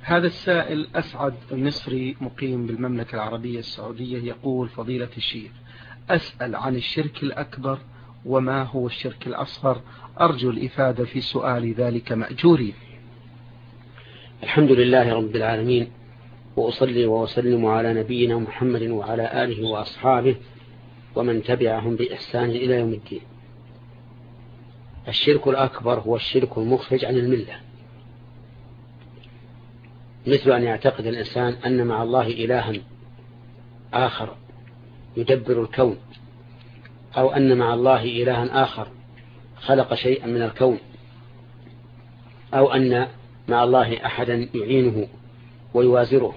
هذا السائل أسعد المصري مقيم بالمملكة العربية السعودية يقول: فضيلة الشيخ، أسأل عن الشرك الأكبر وما هو الشرك الأصغر، أرجو الإفادة في سؤال ذلك مأجوري. الحمد لله رب العالمين، وأصلي وأسلم على نبينا محمد وعلى آله وأصحابه ومن تبعهم بإحسان إلى يوم الدين. الشرك الأكبر هو الشرك المخرج عن الملة، مثل أن يعتقد الإنسان أن مع الله إلها آخر يدبر الكون، أو أن مع الله إلها آخر خلق شيئا من الكون، أو أن مع الله أحدا يعينه ويوازره،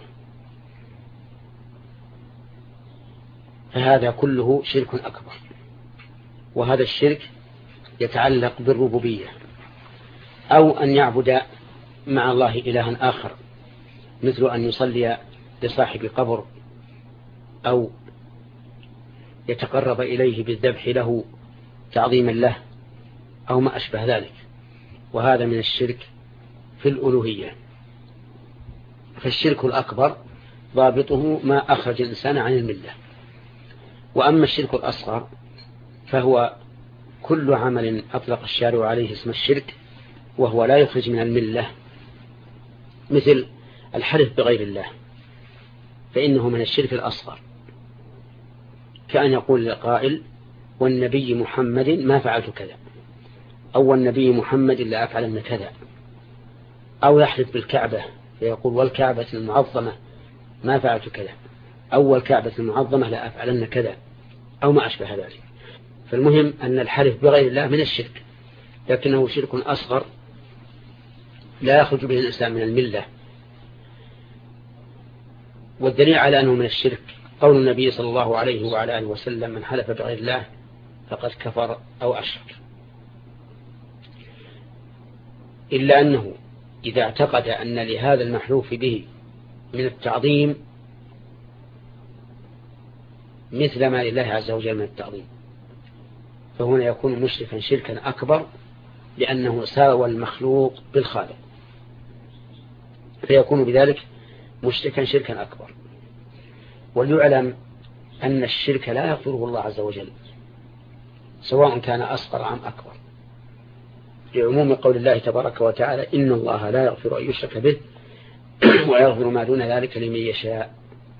فهذا كله شرك أكبر. وهذا الشرك يتعلق بالربوبية، أو أن يعبد مع الله إلها آخر، مثل أن يصلي لصاحب قبر، أو يتقرب إليه بالذبح له تعظيما له، أو ما أشبه ذلك، وهذا من الشرك في الألوهية. فالشرك الأكبر ضابطه ما أخرج الإنسان عن الملة. وأما الشرك الأصغر فهو كل عمل أطلق الشارع عليه اسم الشرك وهو لا يخرج من الملة، مثل الحلف بغير الله، فإنه من الشرك الأصغر، كأن يقول القائل: والنبي محمد ما فعلت كذا، أو النبي محمد لا أفعلن كذا، أو يحلف بالكعبة فيقول: والكعبة المعظمة ما فعلت كذا، أو والكعبة المعظمة لا أفعلن كذا، أو ما أشبه ذلك. فالمهم أن الحلف بغير الله من الشرك، لكنه شرك أصغر لا يخرج به الإنسان من الملة. والدليل على أنه من الشرك قول النبي صلى الله عليه وعلى آله وسلم: من حلف بغير الله فقد كفر أو أشرك. إلا أنه إذا اعتقد أن لهذا المحلوف به من التعظيم مثل ما لله عز وجل من التعظيم، فهنا يكون مشركا شركا أكبر، لأنه ساوى المخلوق بالخالق، فيكون بذلك مشركا شركا أكبر. وليعلم أن الشرك لا يغفره الله عز وجل، سواء كان أصغر أم أكبر، لعموم قول الله تبارك وتعالى: إن الله لا يغفر أن يشرك به ويغفر ما دون ذلك لمن يشاء،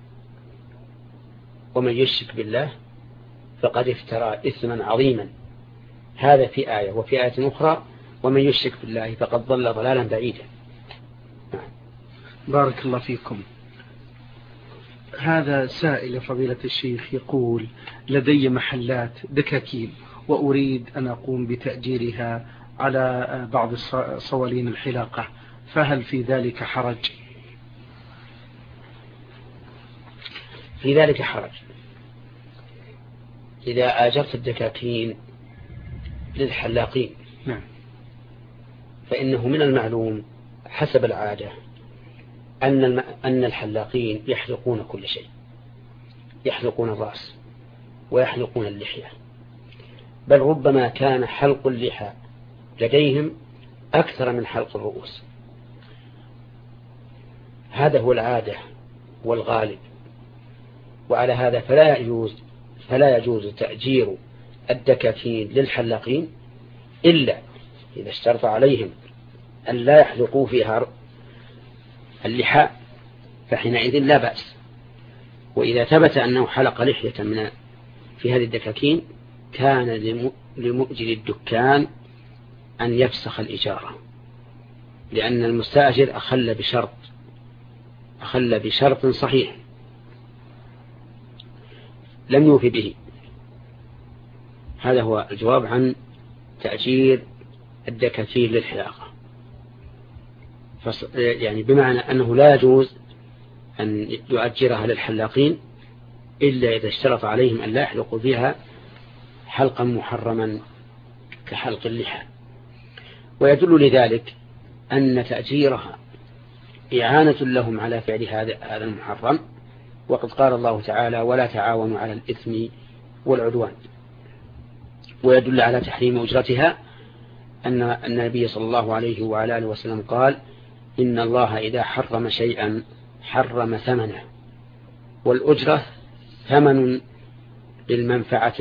ومن يشرك بالله فقد افترى إثما عظيما. هذا في آية، وفي آية أخرى: ومن يشرك بالله فقد ضل ضلالا بعيدا. بارك الله فيكم. هذا سائل فضيلة الشيخ يقول: لدي محلات دكاكين وأريد أن أقوم بتأجيرها على بعض صوالين الحلاقة، فهل في ذلك حرج؟ في ذلك حرج. إذا آجرت الدكاكين للحلاقين فإنه من المعلوم حسب العادة أن الحلاقين يحلقون كل شيء، يحلقون الرأس ويحلقون اللحية، بل ربما كان حلق اللحى لديهم أكثر من حلق الرؤوس. هذا هو العادة والغالب. وعلى هذا فلا يجوز تأجير الدكاكين للحلاقين إلا إذا اشترط عليهم أن لا يحلقوا فيها اللحى، فحينئذ لا بأس. وإذا ثبت أنه حلق لحية في هذه الدكاكين كان لمؤجر الدكان أن يفسخ الإجارة، لأن المستأجر أخل بشرط صحيح لم يوفي به. هذا هو الجواب عن تأجير الدكاكين للحلاقة، يعني بمعنى أنه لا يجوز أن يؤجرها للحلاقين إلا إذا اشترط عليهم أن لا يحلقوا فيها حلقا محرما كحلق اللحى. ويدل لذلك أن تأجيرها إعانة لهم على فعل هذا المحرم، وقد قال الله تعالى: ولا تعاونوا على الإثم والعدوان. ويدل على تحريم أجرتها أن النبي صلى الله عليه وعلى آله وسلم قال: إن الله إذا حرم شيئا حرم ثمنه، والأجرة ثمن للمنفعة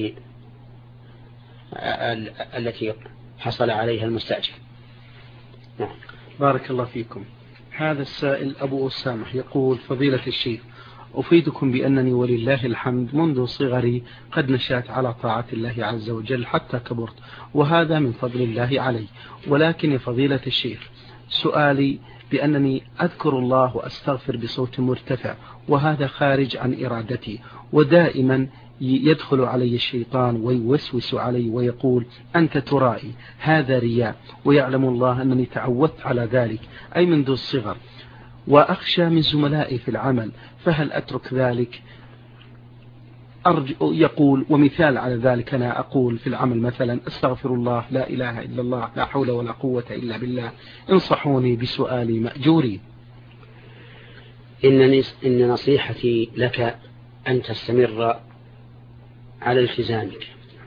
التي حصل عليها المستأجر. نعم. بارك الله فيكم. هذا السائل أبو أسامة يقول: فضيلة الشيخ، أفيدكم بأنني ولله الحمد منذ صغري قد نشأت على طاعة الله عز وجل حتى كبرت، وهذا من فضل الله علي. ولكن يا فضيلة الشيخ، سؤالي بأنني أذكر الله وأستغفر بصوت مرتفع، وهذا خارج عن إرادتي، ودائما يدخل علي الشيطان ويوسوس علي ويقول: أنت ترائي، هذا رياء، ويعلم الله أنني تعودت على ذلك أي منذ الصغر، وأخشى من زملائي في العمل، فهل أترك ذلك؟ يقول، ومثال على ذلك أنا أقول في العمل مثلا: أستغفر الله، لا إله إلا الله، لا حول ولا قوة إلا بالله، انصحوني بسؤالي مأجوري. إن نصيحتي لك أن تستمر على التزامك،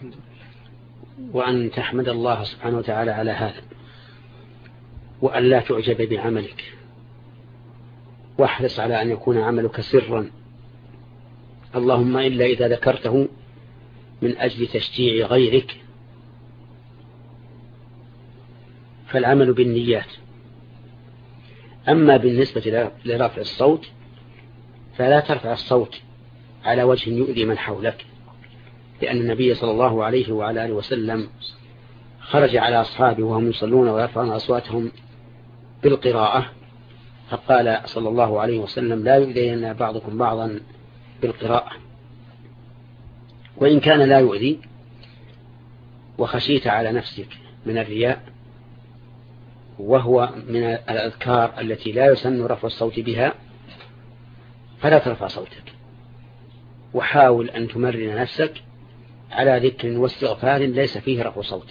وأن تحمد الله سبحانه وتعالى على هذا، وأن لا تعجب بعملك، واحرص على أن يكون عملك سرا، اللهم إلا إذا ذكرته من أجل تشجيع غيرك، فالعمل بالنيات. أما بالنسبة لرفع الصوت فلا ترفع الصوت على وجه يؤذي من حولك، لأن النبي صلى الله عليه وعلى آله وسلم خرج على أصحابه وهم يصلون ويرفعون أصواتهم بالقراءة، فقال صلى الله عليه وسلم: لا يؤذين بعضكم بعضا بالقراءة. وإن كان لا يؤذي وخشيت على نفسك من الرياء، وهو من الأذكار التي لا يسن رفع الصوت بها، فلا ترفع صوتك، وحاول أن تمرن نفسك على ذكر واستغفار ليس فيه رفع صوت.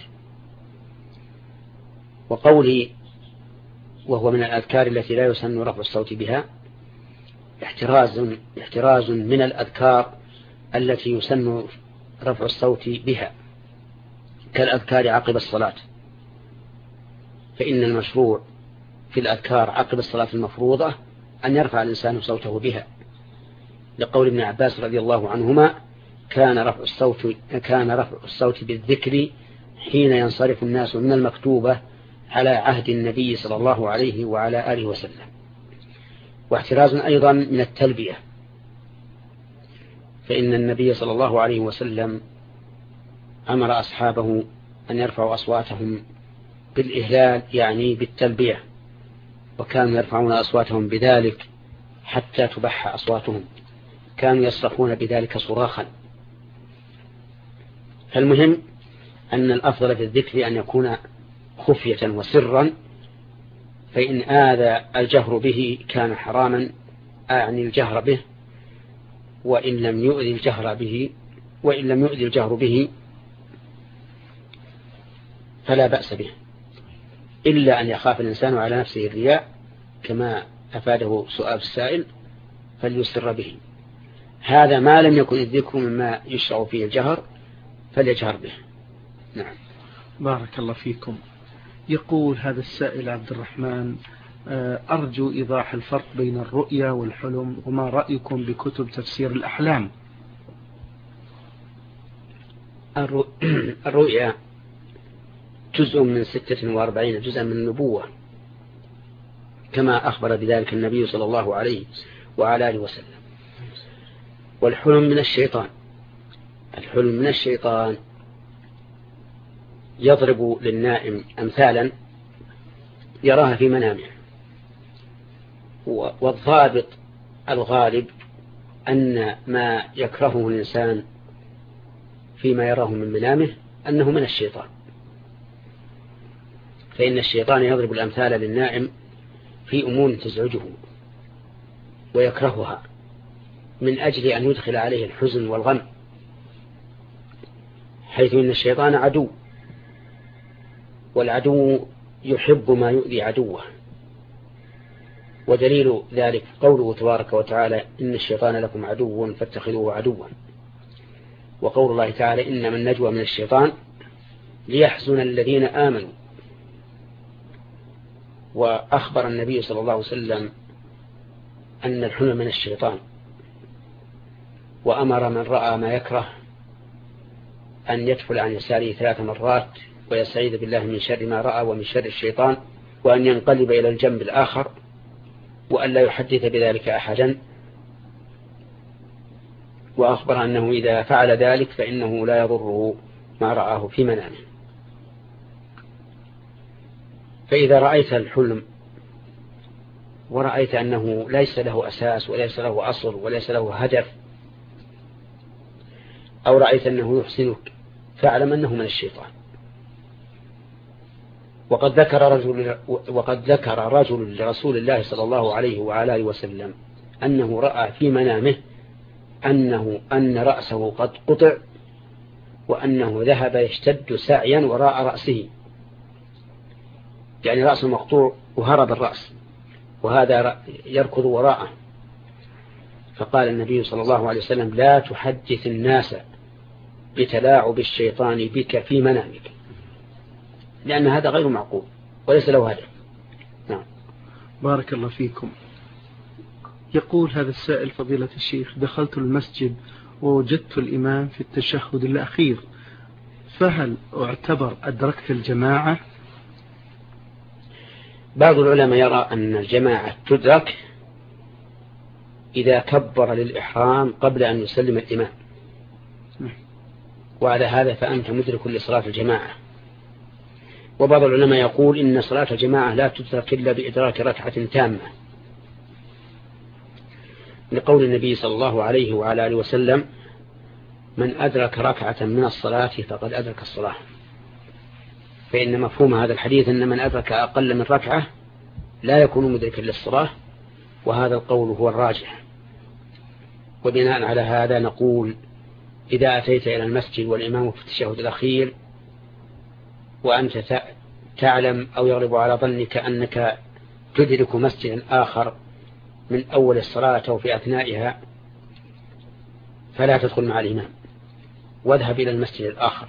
وقولي وهو من الأذكار التي لا يسن رفع الصوت بها احتراز من الأذكار التي يسن رفع الصوت بها، كالأذكار عقب الصلاة، فإن المشروع في الأذكار عقب الصلاة المفروضة أن يرفع الإنسان صوته بها، لقول ابن عباس رضي الله عنهما: كان رفع الصوت بالذكر حين ينصرف الناس من المكتوبة على عهد النبي صلى الله عليه وعلى آله وسلم. واحتراز أيضا من التلبية، فإن النبي صلى الله عليه وسلم أمر أصحابه أن يرفعوا أصواتهم بالإهلال، يعني بالتلبية، وكانوا يرفعون أصواتهم بذلك حتى تبح أصواتهم، كانوا يصرخون بذلك صراخا. فالمهم أن الأفضل في الذكر أن يكون خفية وسرا، فإن آذى الجهر به كان حراما، أعني الجهر به، وإن لم يؤذي الجهر به فلا بأس به، إلا أن يخاف الإنسان على نفسه الرياء كما أفاده سؤال السائل، فليسر به. هذا ما لم يكن الذكر مما يشرع فيه الجهر فليجهر به. نعم. بارك الله فيكم. يقول هذا السائل عبد الرحمن: أرجو إيضاح الفرق بين الرؤيا والحلم، وما رأيكم بكتب تفسير الأحلام؟ الرؤيا جزء من 46 جزءا من النبوة، كما أخبر بذلك النبي صلى الله عليه وعلى آله وسلم. والحلم من الشيطان. الحلم من الشيطان يضرب للنائم أمثالا يراها في منامه، والضابط الغالب أن ما يكرهه الإنسان فيما يراه من منامه أنه من الشيطان، فإن الشيطان يضرب الأمثال للنائم في أمور تزعجه ويكرهها من أجل أن يدخل عليه الحزن والغم، حيث إن الشيطان عدو، والعدو يحب ما يؤذي عدوه. ودليل ذلك قوله تبارك وتعالى: إن الشيطان لكم عدو فاتخذوه عدوا. وقول الله تعالى: إنما النجوى من الشيطان ليحزن الذين آمنوا وأخبر النبي صلى الله عليه وسلم أن الحلم من الشيطان، وأمر من رأى ما يكره أن يدخل عن يساره 3 مرات ويستعيذ بالله من شر ما رأى ومن شر الشيطان، وأن ينقلب إلى الجنب الآخر وأن لا يحدث بذلك أحدا. وأخبر أنه إذا فعل ذلك فإنه لا يضره ما رآه في منامه. فإذا رأيت الحلم ورأيت أنه ليس له أساس وليس له أصل وليس له هدف، أو رأيت أنه يحسنك، فاعلم أنه من الشيطان. وقد ذكر رجل لرسول الله صلى الله عليه وعلى آله وسلم أنه رأى في منامه أن رأسه قد قطع، وأنه ذهب يشتد سعيا وراء رأسه، يعني رأسه مقطوع وهرب الرأس، وهذا يركض وراءه. فقال النبي صلى الله عليه وسلم: لا تحدث الناس بتلاعب الشيطان بك في منامك، لأن هذا غير معقول وليس له هدف. نعم. بارك الله فيكم. يقول هذا السائل: فضيلة الشيخ، دخلت المسجد ووجدت الإمام في التشهد الأخير، فهل أعتبر أدركت الجماعة؟ بعض العلماء يرى أن الجماعة تدرك إذا كبر للإحرام قبل أن يسلم الإمام، وعلى هذا فأنت مدرك لصلاة الجماعة. وبعض العلماء يقول إن صلاة الجماعة لا تدرك إلا بإدراك ركعة تامة، لقول النبي صلى الله عليه وعلى آله وسلم: من أدرك ركعة من الصلاة فقد أدرك الصلاة. فإن مفهوم هذا الحديث أن من أدرك أقل من ركعة لا يكون مدركا للصلاة، وهذا القول هو الراجح. وبناء على هذا نقول: إذا أتيت إلى المسجد والإمام في التشهد الأخير وأنت تعلم أو يغلب على ظنك أنك تدرك مسجدا آخر من أول الصلاة أو في أثنائها، فلا تدخل مع الإمام، واذهب إلى المسجد الآخر.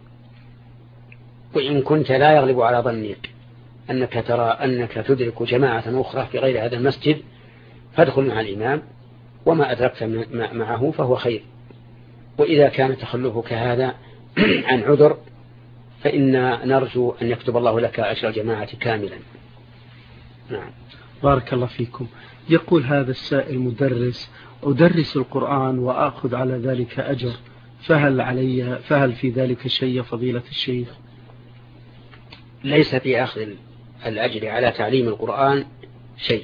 وإن كنت لا يغلب على ظنك أنك ترى أنك تدرك جماعة أخرى في غير هذا المسجد، فادخل مع الإمام، وما أدركت معه فهو خير. وإذا كان تخلفك هذا عن عذر فإن نرجو أن يكتب الله لك أجر الجماعة كاملا. نعم. بارك الله فيكم. يقول هذا السائل: مدرس، أدرس القرآن وأخذ على ذلك أجر، فهل في ذلك شيء فضيلة الشيخ؟ ليس في أخذ الأجر على تعليم القرآن شيء،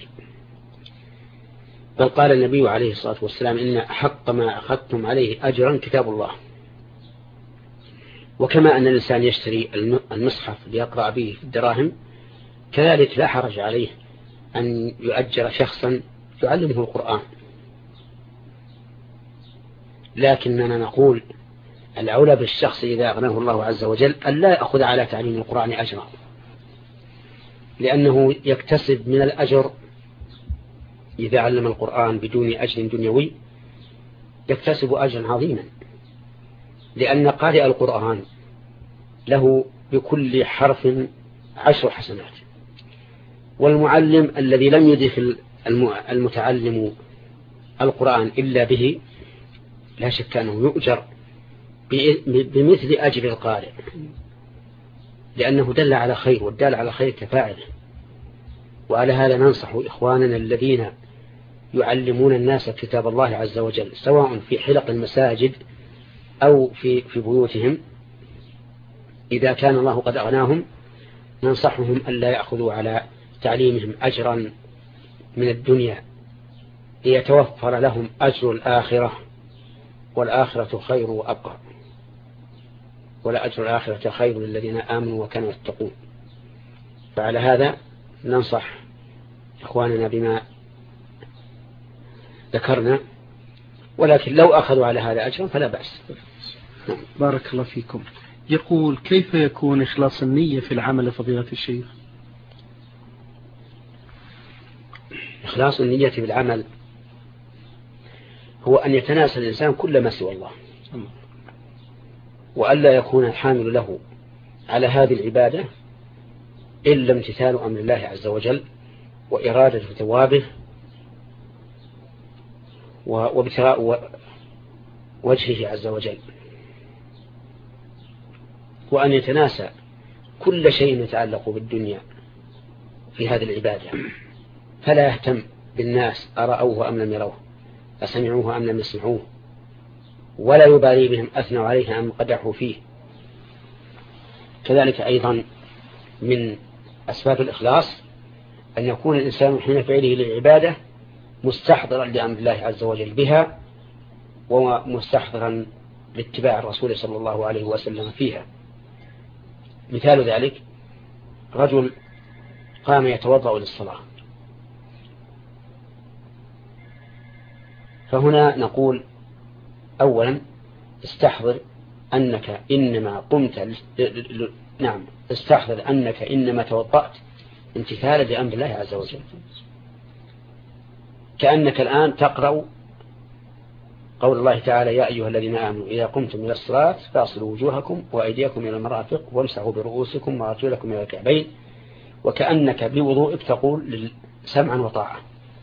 بل قال النبي عليه الصلاة والسلام: إن حق ما أخذتم عليه أجرا كتاب الله. وكما أن الإنسان يشتري المصحف ليقرأ به في الدراهم، كذلك لا حرج عليه أن يؤجر شخصا يعلمه القرآن. لكننا نقول: الأولى بالشخص إذا أغناه الله عز وجل أن لا يأخذ على تعليم القرآن أجرا، لأنه يكتسب من الأجر إذا علم القرآن بدون أجر دنيوي، يكتسب أجرا عظيما، لأن قارئ القرآن له بكل حرف 10 حسنات، والمعلم الذي لم يدخل المتعلم القرآن إلا به لا شك أنه يؤجر بمثل أجر القارئ، لأنه دل على خير، والدال على خير كفاعله. وعلى هذا ننصح إخواننا الذين يعلمون الناس كتاب الله عز وجل، سواء في حلق المساجد أو في بيوتهم، إذا كان الله قد أغناهم ننصحهم ألا يأخذوا على تعليمهم أجرا من الدنيا، ليتوفر لهم أجر الآخرة، والآخرة خير وأبقى، ولا أجر الآخرة خير للذين آمنوا وكانوا يتقون. فعلى هذا ننصح إخواننا بما ذكرنا، ولكن لو أخذوا على هذا أجرا فلا بأس. بارك الله فيكم. يقول: كيف يكون إخلاص النية في العمل فضيلة الشيخ؟ إخلاص النية في العمل هو أن يتناسى الإنسان كل ما سوى الله، وألا يكون الحامل له على هذه العبادة إلا امتثال أمر الله عز وجل وإرادة ثوابه وابتغاء وجهه عز وجل، وأن يتناسى كل شيء يتعلق بالدنيا في هذه العبادة، فلا يهتم بالناس أرأوه أم لم يروه، أسمعوه أم لم يسمعوه، ولا يبالي بهم أثنوا عليه أم قدحوا فيه. كذلك أيضا من أسباب الإخلاص أن يكون الإنسان حين فعله للعبادة مستحضرا لأمر الله عز وجل بها، ومستحضرا لاتباع الرسول صلى الله عليه وسلم فيها. مثال ذلك رجل قام يتوضأ للصلاة، فهنا نقول أولا استحضر أنك إنما قمت استحضر أنك إنما توضأت امتثالا لأمر الله عز وجل، كأنك الآن تقرأ قول الله تعالى: يا أيها الذين آمنوا إذا قمتم إلى الصلاة فاغسلوا وجوهكم وأيديكم إلى المرافق وامسحوا برؤوسكم وأرجلكم إلى الكعبين، وكأنك بوضوئك تقول سمعا وطاعة.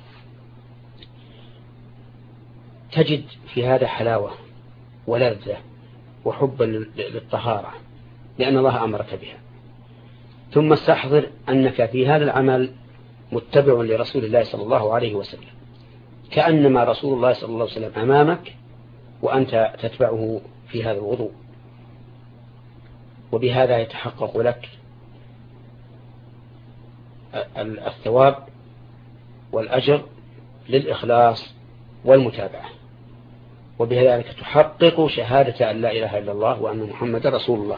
تجد في هذا حلاوة ولذة وحبا للطهارة لأن الله أمرك بها. ثم استحضر أنك في هذا العمل متبع لرسول الله صلى الله عليه وسلم، كأنما رسول الله صلى الله عليه وسلم أمامك وأنت تتبعه في هذا الوضوء، وبهذا يتحقق لك الثواب والأجر للإخلاص والمتابعة، وبذلك تحقق شهادة أن لا إله إلا الله وأن محمد رسول الله.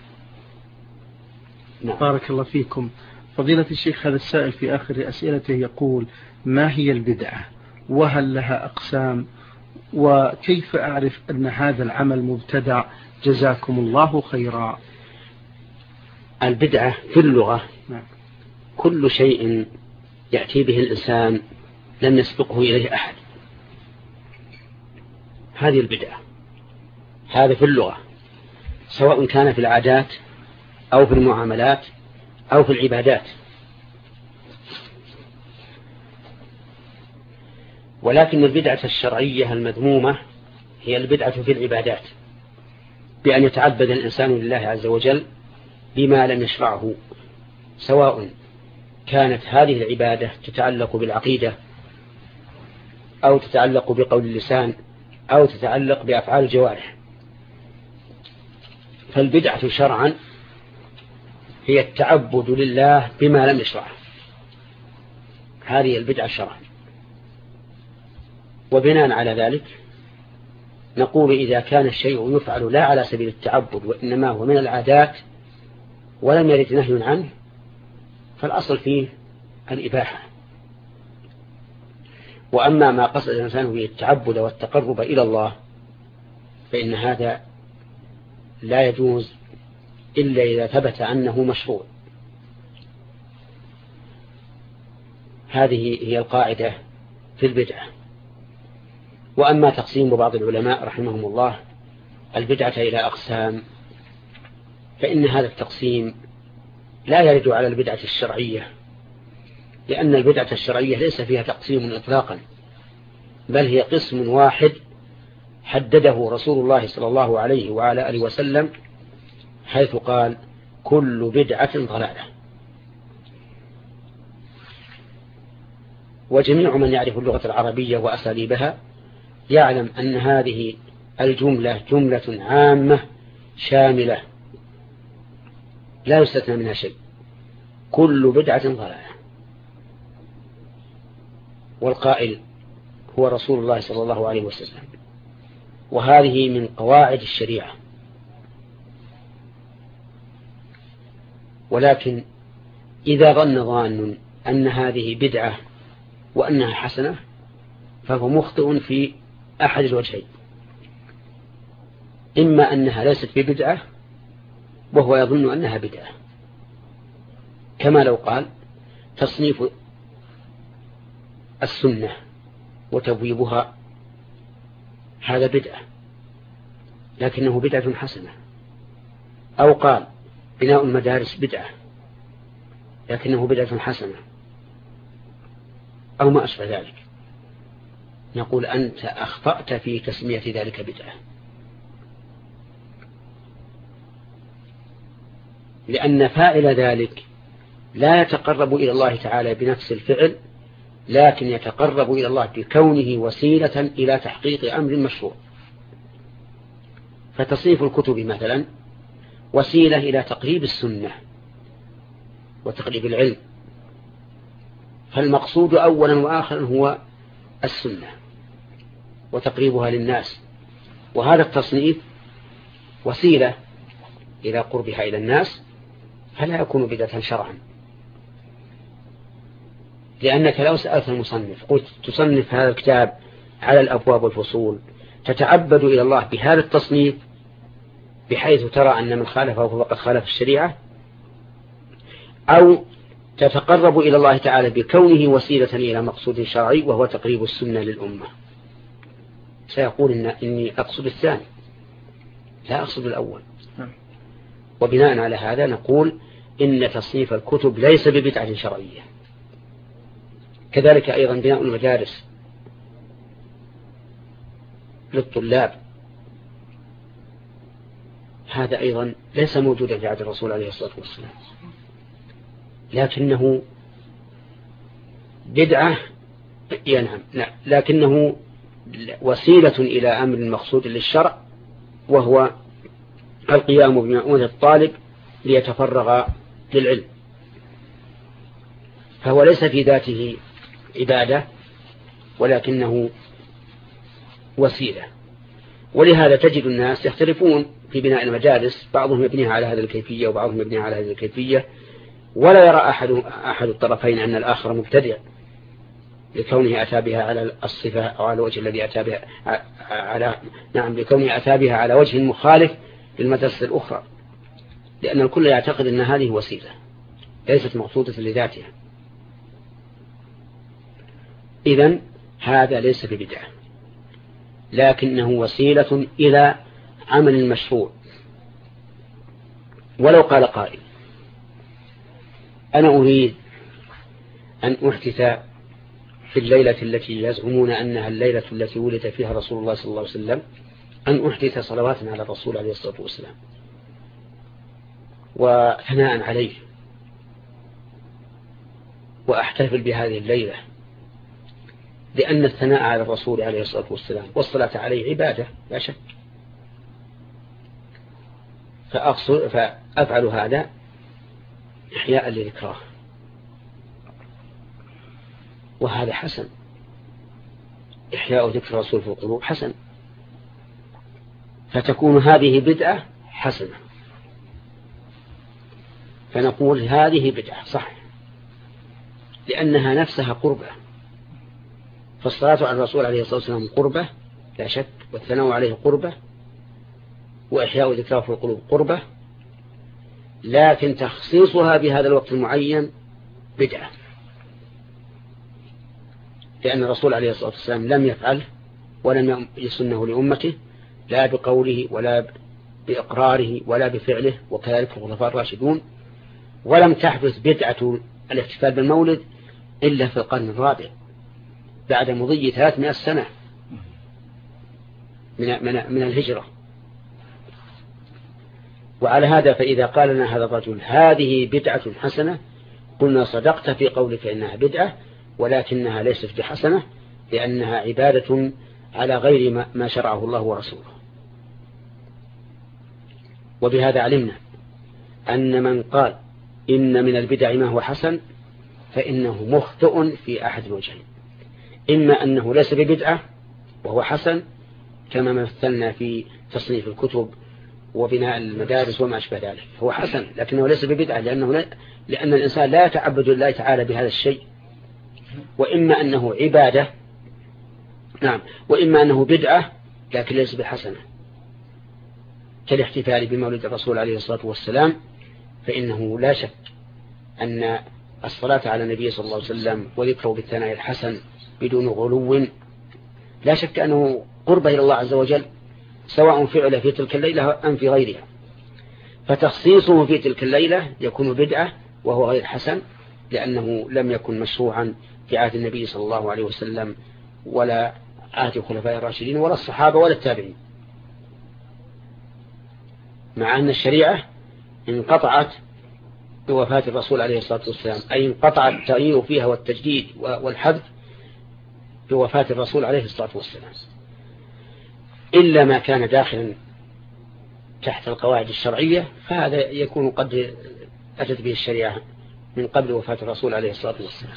نعم. بارك الله فيكم. فضيلة الشيخ، هذا السائل في آخر أسئلته يقول: ما هي البدعة وهل لها أقسام، وكيف أعرف أن هذا العمل مبتدع؟ جزاكم الله خيرا. البدعة في اللغة كل شيء يأتي به الإنسان لم يسبقه إليه أحد، هذه البدعة. هذا في اللغة، سواء كان في العادات أو في المعاملات أو في العبادات. ولكن البدعة الشرعية المذمومة هي البدعة في العبادات، بأن يتعبد الإنسان لله عز وجل بما لم يشرعه، سواء كانت هذه العبادة تتعلق بالعقيدة أو تتعلق بقول اللسان أو تتعلق بأفعال الجوارح. فالبدعة شرعا هي التعبد لله بما لم يشرعه، هذه البدعة شرعا. وبناء على ذلك نقول إذا كان الشيء يفعل لا على سبيل التعبد وإنما هو من العادات ولم يرد نهي عنه، فالأصل فيه الإباحة. وأما ما قصد الإنسان به التعبد والتقرب إلى الله فإن هذا لا يجوز إلا إذا ثبت أنه مشروع. هذه هي القاعدة في البدعة. وأما تقسيم بعض العلماء رحمهم الله البدعة إلى أقسام، فإن هذا التقسيم لا يرد على البدعة الشرعية، لأن البدعة الشرعية ليس فيها تقسيم إطلاقا، بل هي قسم واحد حدده رسول الله صلى الله عليه وعلى آله وسلم، حيث قال: كل بدعة ضلالة. وجميع من يعرف اللغة العربية وأساليبها يعلم أن هذه الجملة جملة عامة شاملة لا يستثنى منها شيء، كل بدعة ضلالة. والقائل هو رسول الله صلى الله عليه وسلم، وهذه من قواعد الشريعة. ولكن إذا ظن ظان أن هذه بدعة وأنها حسنة فهو مخطئ في أحد الوجهين: إما أنها ليست ببدعة وهو يظن أنها بدعة، كما لو قال تصنيف السنة وتبويبها هذا بدعة لكنه بدعة حسنة، أو قال بناء المدارس بدعة لكنه بدعة حسنة أو ما أشبه ذلك، نقول أنت أخطأت في تسمية ذلك بدعة، لأن فاعل ذلك لا يتقرب إلى الله تعالى بنفس الفعل، لكن يتقرب إلى الله بكونه وسيلة إلى تحقيق أمر مشروع. فتصنيف الكتب مثلا وسيلة إلى تقريب السنة وتقريب العلم، فالمقصود أولا وآخرا هو السنة وتقريبها للناس، وهذا التصنيف وسيلة إلى قربها إلى الناس، فلا يكون بدعة شرعا. لأنك لو سألت المصنف قلت تصنف هذا الكتاب على الأبواب والفصول تتعبد إلى الله بهذا التصنيف بحيث ترى أن من خالفه فقد خالف الشريعة، أو تتقرب إلى الله تعالى بكونه وسيلة إلى مقصود شرعي وهو تقريب السنة للأمة، سيقول إني أقصد الثاني لا أقصد الأول. وبناء على هذا نقول إن تصنيف الكتب ليس ببدعة شرعية. كذلك أيضا بناء المدارس للطلاب، هذا أيضا ليس موجودا في عهد الرسول عليه الصلاة والسلام، لكنه بدعة ينهم، لكنه وسيلة إلى أمر مقصود للشرع، وهو القيام بمؤونة الطالب ليتفرغ للعلم، فهو ليس في ذاته عبادة ولكنه وسيلة. ولهذا تجد الناس يختلفون في بناء المدارس، بعضهم يبنيها على هذه الكيفية وبعضهم يبنيها على هذه الكيفية، ولا يرى أحد الطرفين أن الآخر مبتدع لكونه أتى بها على الصفة أو على الوجه الذي أتى بها لكونه أتى بها على وجه مخالف للمدرسة الأخرى، لأن الكل يعتقد أن هذه وسيلة ليست مقصودة لذاتها. إذن هذا ليس ببدعة، لكنه وسيلة إلى عمل مشروع. ولو قال قائل أنا أريد أن أحدث في الليلة التي يزعمون أنها الليلة التي ولد فيها رسول الله صلى الله عليه وسلم، أن أحدث صلوات على الرسول عليه الصلاة والسلام وثناء عليه، وأحتفل بهذه الليلة، لأن الثناء على الرسول عليه الصلاة والسلام والصلاة عليه عبادة لا شك، فأفعل هذا إحياء لذكراه، وهذا حسن، إحياء ذكر الرسول في القلوب حسن، فتكون هذه بدعة حسنة، فنقول هذه بدعة صح لأنها نفسها قربة، فالصلاة على الرسول عليه الصلاة والسلام قربة لا شك، والثناء عليه قربة، وإحياء ذكره في القلوب قربة، لكن تخصيصها بهذا الوقت المعين بدعة، لأن الرسول عليه الصلاة والسلام لم يفعله ولم يسنه لأمته لا بقوله ولا بإقراره ولا بفعله، وكذلك الخلفاء الراشدون، ولم تحدث بدعة الاحتفال بالمولد إلا في القرن الرابع بعد مضي 300 سنة من الهجرة. وعلى هذا فإذا قال لنا هذا الرجل هذه بدعة حسنة قلنا صدقت في قولك إنها بدعة، ولكنها ليست بحسنة لأنها عبادة على غير ما شرعه الله ورسوله. وبهذا علمنا أن من قال إن من البدع ما هو حسن فإنه مخطئ في أحد الوجهين، إما أنه ليس ببدعة وهو حسن كما مثلنا في تصنيف الكتب وبناء المدارس وما أشبه ذلك، هو حسن لكنه ليس ببدعة لأن الإنسان لا يتعبد لله تعالى بهذا الشيء، وإما أنه عبادة وإما أنه بدعة لكن ليس بحسنة، كالاحتفال بمولد الرسول عليه الصلاة والسلام، فإنه لا شك أن الصلاة على النبي صلى الله عليه وسلم وذكره بالثناء الحسن بدون غلو لا شك أنه قرب إلى الله عز وجل، سواء فعل في تلك الليلة أم في غيرها، فتخصيصه في تلك الليلة يكون بدعة وهو غير حسن، لأنه لم يكن مشروعا في عهد النبي صلى الله عليه وسلم ولا عهد الخلفاء الراشدين ولا الصحابة ولا التابعين، مع أن الشريعة انقطعت بوفاة الرسول عليه الصلاة والسلام، أي انقطع التغيير فيها والتجديد والحذف بوفاة الرسول عليه الصلاة والسلام، إلا ما كان داخلا تحت القواعد الشرعية، فهذا يكون قد أتت به الشريعة من قبل وفاة الرسول عليه الصلاة والسلام.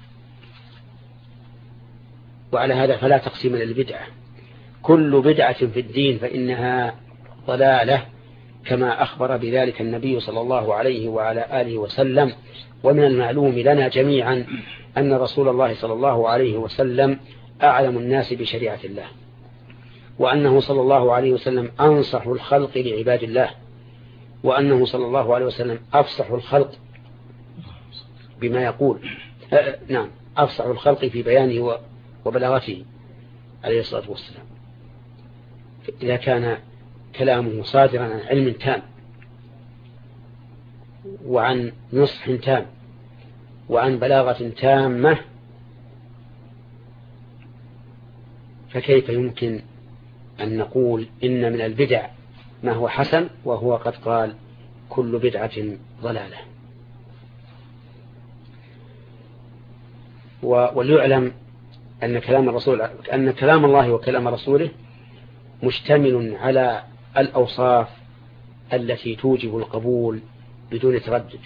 وعلى هذا فلا تقسيم للبدعة، كل بدعة في الدين فإنها ضلالة، كما أخبر بذلك النبي صلى الله عليه وعلى آله وسلم. ومن المعلوم لنا جميعا أن رسول الله صلى الله عليه وسلم أعلم الناس بشريعة الله، وأنه صلى الله عليه وسلم أنصح الخلق لعباد الله، وأنه صلى الله عليه وسلم أفصح الخلق بما يقول، أفصح الخلق في بيانه وبلاغته عليه الصلاة والسلام. إذا كان كلامه صادرا عن علم تام وعن نصح تام وعن بلاغة تامة، فكيف يمكن أن نقول إن من البدع ما هو حسن وهو قد قال كل بدعة ضلالة؟ وليعلم أن كلام الله وكلام رسوله مشتمل على الأوصاف التي توجب القبول بدون تردد.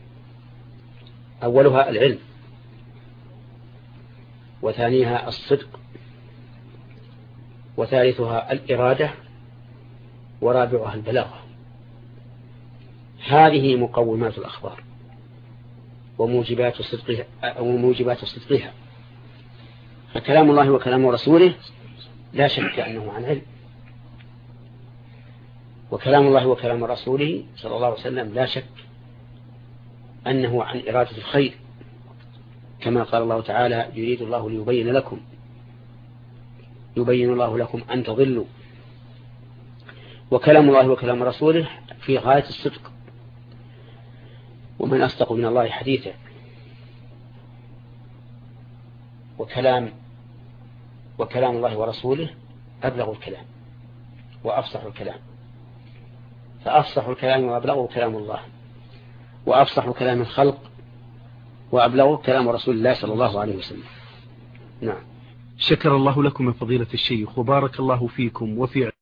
أولها العلم، وثانيها الصدق، وثالثها الإرادة، ورابعها البلاغة. هذه مقومات الأخبار وموجبات صدقها. فكلام الله وكلام رسوله لا شك أنه عن علم، وكلام الله وكلام رسوله صلى الله عليه وسلم لا شك أنه عن إرادة الخير، كما قال الله تعالى: يريد الله يبين الله لكم أن تضلوا. وكلام الله وكلام رسوله في غاية الصدق، ومن أصدق من الله حديثا. وكلام الله ورسوله أبلغ الكلام وأفصح الكلام، فأفصح الكلام وأبلغه كلام الله، وأفصح كلام الخلق وأبلغه كلام رسول الله صلى الله عليه وسلم. نعم. شكر الله لكم من فضيلة الشيخ وبارك الله فيكم وفي